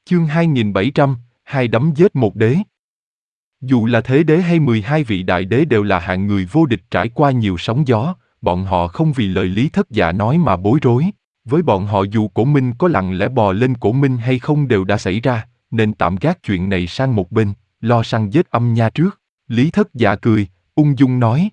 Chương 2700, hai đấm giết một đế. Dù là thế đế hay 12 vị đại đế đều là hạng người vô địch trải qua nhiều sóng gió, bọn họ không vì lời Lý Thất Dạ nói mà bối rối. Với bọn họ dù Cổ Minh có lặng lẽ bò lên Cổ Minh hay không đều đã xảy ra, nên tạm gác chuyện này sang một bên, lo săn giết âm nha trước. Lý Thất Dạ cười, ung dung nói.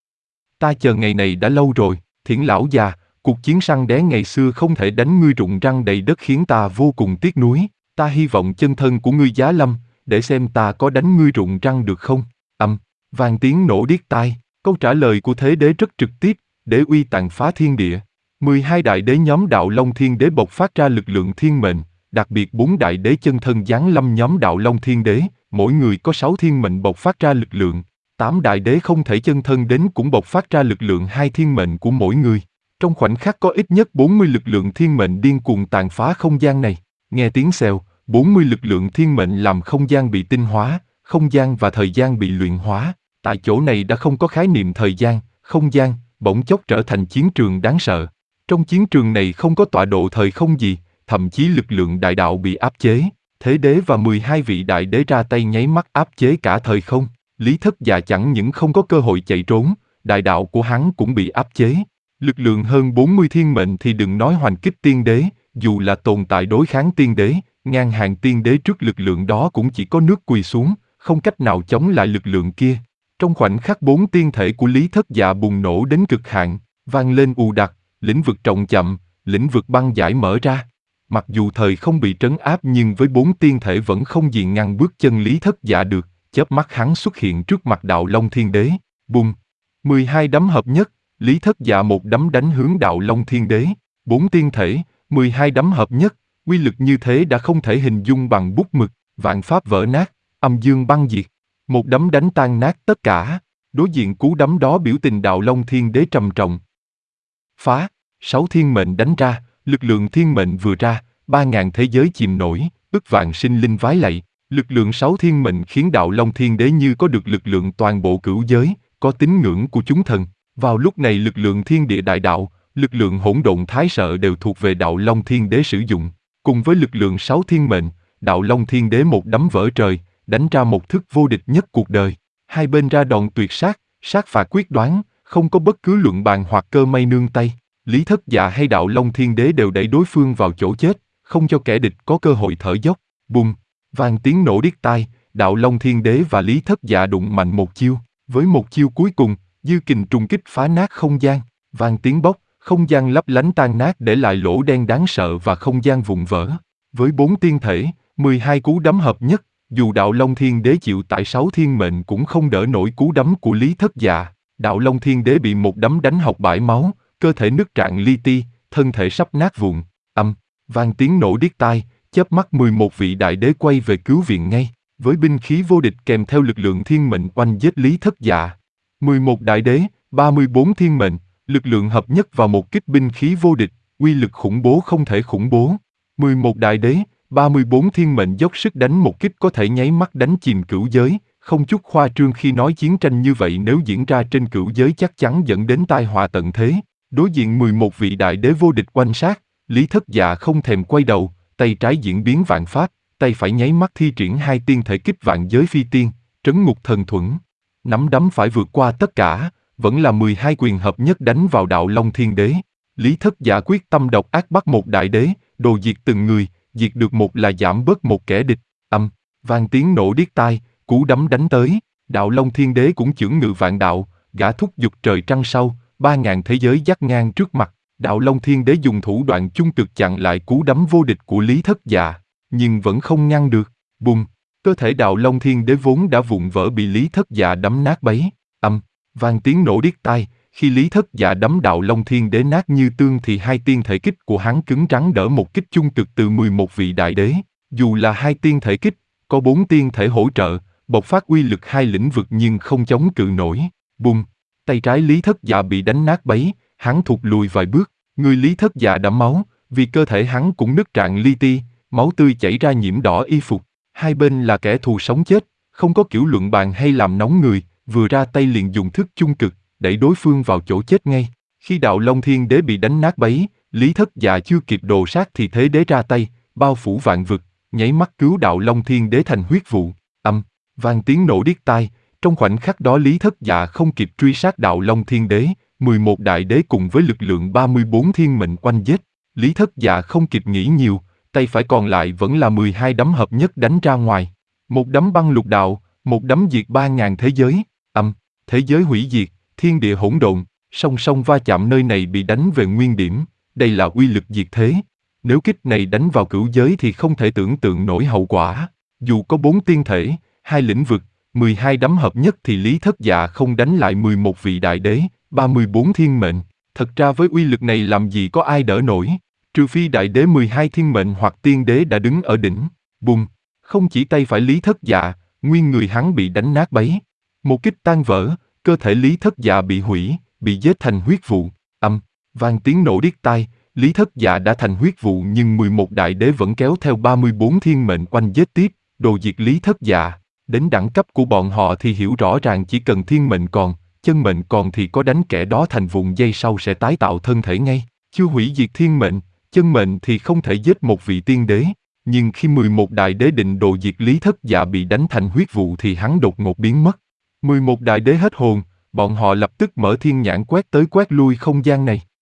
Ta chờ ngày này đã lâu rồi, Thiển lão già, cuộc chiến săn đế ngày xưa không thể đánh ngươi rụng răng đầy đất khiến ta vô cùng tiếc nuối. Ta hy vọng chân thân của ngươi giá lâm, để xem ta có đánh ngươi rụng răng được không. Vang tiếng nổ điếc tai, câu trả lời của thế đế rất trực tiếp, đế uy tàn phá thiên địa. 12 đại đế nhóm Đạo Long Thiên Đế bộc phát ra lực lượng thiên mệnh, đặc biệt 4 đại đế chân thân giáng lâm nhóm Đạo Long Thiên Đế, mỗi người có 6 thiên mệnh bộc phát ra lực lượng. 8 đại đế không thể chân thân đến cũng bộc phát ra lực lượng 2 thiên mệnh của mỗi người. Trong khoảnh khắc có ít nhất 40 lực lượng thiên mệnh điên cuồng tàn phá không gian này. Nghe tiếng xèo, 40 lực lượng thiên mệnh làm không gian bị tinh hóa, không gian và thời gian bị luyện hóa. Tại chỗ này đã không có khái niệm thời gian, không gian, bỗng chốc trở thành chiến trường đáng sợ. Trong chiến trường này không có tọa độ thời không gì, thậm chí lực lượng đại đạo bị áp chế. Thế đế và 12 vị đại đế ra tay nháy mắt áp chế cả thời không. Lý Thất Dạ chẳng những không có cơ hội chạy trốn, đại đạo của hắn cũng bị áp chế. Lực lượng hơn 40 thiên mệnh thì đừng nói hoành kích tiên đế, dù là tồn tại đối kháng tiên đế, ngang hàng tiên đế trước lực lượng đó cũng chỉ có nước quỳ xuống, không cách nào chống lại lực lượng kia. Trong khoảnh khắc 4 tiên thể của Lý Thất Dạ bùng nổ đến cực hạn, vang lên ù đặc, lĩnh vực trọng chậm, lĩnh vực băng giải mở ra. Mặc dù thời không bị trấn áp nhưng với 4 tiên thể vẫn không gì ngăn bước chân Lý Thất Dạ được, chớp mắt hắn xuất hiện trước mặt Đạo Long Thiên Đế, bùng. 12 đấm hợp nhất, Lý Thất Dạ một đấm đánh hướng Đạo Long Thiên Đế, 4 tiên thể, 12 đấm hợp nhất, uy lực như thế đã không thể hình dung bằng bút mực, vạn pháp vỡ nát, âm dương băng diệt. Một đấm đánh tan nát tất cả, đối diện cú đấm đó biểu tình Đạo Long Thiên Đế trầm trọng. Phá, 6 thiên mệnh đánh ra, lực lượng thiên mệnh vừa ra, 3.000 thế giới chìm nổi, ức vạn sinh linh vái lạy. Lực lượng 6 thiên mệnh khiến Đạo Long Thiên Đế như có được lực lượng toàn bộ cửu giới, có tín ngưỡng của chúng thần. Vào lúc này lực lượng thiên địa đại đạo, lực lượng hỗn độn thái sợ đều thuộc về Đạo Long Thiên Đế sử dụng. Cùng với lực lượng 6 thiên mệnh, Đạo Long Thiên Đế một đấm vỡ trời, đánh ra một thức vô địch nhất cuộc đời. Hai bên ra đòn tuyệt sát, sát phạt quyết đoán, không có bất cứ luận bàn hoặc cơ may nương tay. Lý Thất Dạ hay Đạo Long Thiên Đế đều đẩy đối phương vào chỗ chết, không cho kẻ địch có cơ hội thở dốc. Bùng, vang tiếng nổ điếc tai, Đạo Long Thiên Đế và Lý Thất Dạ đụng mạnh một chiêu. Với một chiêu cuối cùng, dư kình trùng kích phá nát không gian, vang tiếng bốc, không gian lấp lánh tan nát để lại lỗ đen đáng sợ và không gian vụn vỡ. Với 4 tiên thể, 12 cú đấm hợp nhất, dù Đạo Long Thiên Đế chịu tại 6 thiên mệnh cũng không đỡ nổi cú đấm của Lý Thất Dạ. Đạo Long Thiên Đế bị một đấm đánh học bãi máu, cơ thể nứt rạn li ti, thân thể sắp nát vụn. Vang tiếng nổ điếc tai, chớp mắt 11 vị đại đế quay về cứu viện ngay, với binh khí vô địch kèm theo lực lượng thiên mệnh oanh giết Lý Thất Dạ. 11 đại đế, 34 thiên mệnh, lực lượng hợp nhất vào một kích binh khí vô địch, uy lực khủng bố không thể khủng bố. 11 đại đế, 34 thiên mệnh dốc sức đánh một kích có thể nháy mắt đánh chìm cửu giới, không chút khoa trương khi nói chiến tranh như vậy nếu diễn ra trên cửu giới chắc chắn dẫn đến tai họa tận thế. Đối diện 11 vị đại đế vô địch oanh sát, Lý Thất Dạ không thèm quay đầu, tay trái diễn biến vạn pháp, tay phải nháy mắt thi triển 2 tiên thể kích vạn giới phi tiên, trấn ngục thần thuẫn. Nắm đấm phải vượt qua tất cả, vẫn là 12 quyền hợp nhất đánh vào Đạo Long Thiên Đế. Lý Thất Dạ quyết tâm độc ác bắt một đại đế, đồ diệt từng người, diệt được một là giảm bớt một kẻ địch. Vang tiếng nổ điếc tai, cú đấm đánh tới, Đạo Long Thiên Đế cũng chưởng ngự vạn đạo, gã thúc giục trời trăng sau, 3.000 thế giới dắt ngang trước mặt. Đạo Long Thiên Đế dùng thủ đoạn chung cực chặn lại cú đấm vô địch của Lý Thất Dạ, nhưng vẫn không ngăn được. Bùng, cơ thể Đạo Long Thiên Đế vốn đã vụn vỡ bị Lý Thất Dạ đấm nát bấy. Vang tiếng nổ điếc tai, khi Lý Thất Dạ đấm Đạo Long Thiên Đế nát như tương thì 2 tiên thể kích của hắn cứng rắn đỡ một kích chung cực từ 11 vị đại đế. Dù là 2 tiên thể kích, có 4 tiên thể hỗ trợ, bộc phát uy lực 2 lĩnh vực nhưng không chống cự nổi. Bùng, tay trái Lý Thất Dạ bị đánh nát bấy, hắn thụt lùi vài bước, người Lý Thất Dạ đẫm máu, vì cơ thể hắn cũng nứt rạn li ti, máu tươi chảy ra nhiễm đỏ y phục. Hai bên là kẻ thù sống chết, không có kiểu luận bàn hay làm nóng người, vừa ra tay liền dùng thức chung cực, đẩy đối phương vào chỗ chết ngay. Khi Đạo Long Thiên Đế bị đánh nát bấy, Lý Thất Dạ chưa kịp đồ sát thì thế đế ra tay, bao phủ vạn vực, nháy mắt cứu đạo Long Thiên Đế thành huyết vụ. Vang tiếng nổ điếc tai, trong khoảnh khắc đó Lý Thất Dạ không kịp truy sát đạo Long Thiên Đế, 11 đại đế cùng với lực lượng 34 thiên mệnh oanh giết. Lý Thất Dạ không kịp nghĩ nhiều, tay phải còn lại vẫn là 12 đấm hợp nhất đánh ra ngoài. Một đấm băng lục đạo, một đấm diệt 3.000 thế giới. Thế giới hủy diệt, thiên địa hỗn độn, song song va chạm nơi này bị đánh về nguyên điểm, đây là uy lực diệt thế. Nếu kích này đánh vào cửu giới thì không thể tưởng tượng nổi hậu quả. Dù có 4 tiên thể, 2 lĩnh vực, 12 đấm hợp nhất thì Lý Thất Dạ không đánh lại 11 vị đại đế, 34 thiên mệnh. Thật ra với uy lực này làm gì có ai đỡ nổi, trừ phi đại đế 12 thiên mệnh hoặc tiên đế đã đứng ở đỉnh. Bùng! Không chỉ tay phải Lý Thất Dạ, nguyên người hắn bị đánh nát bấy. Một kích tan vỡ, cơ thể Lý Thất Dạ bị hủy, bị giết thành huyết vụ. Vang tiếng nổ điếc tai, Lý Thất Dạ đã thành huyết vụ nhưng 11 đại đế vẫn kéo theo 34 thiên mệnh oanh giết tiếp, đồ diệt Lý Thất Dạ. Đến đẳng cấp của bọn họ thì hiểu rõ ràng chỉ cần thiên mệnh còn, chân mệnh còn thì có đánh kẻ đó thành vụn giây sau sẽ tái tạo thân thể ngay. Chưa hủy diệt thiên mệnh, chân mệnh thì không thể giết một vị tiên đế. Nhưng khi 11 đại đế định đồ diệt Lý Thất Dạ bị đánh thành huyết vụ thì hắn đột ngột biến mất. 11 đại đế hết hồn, bọn họ lập tức mở thiên nhãn quét tới quét lui không gian này.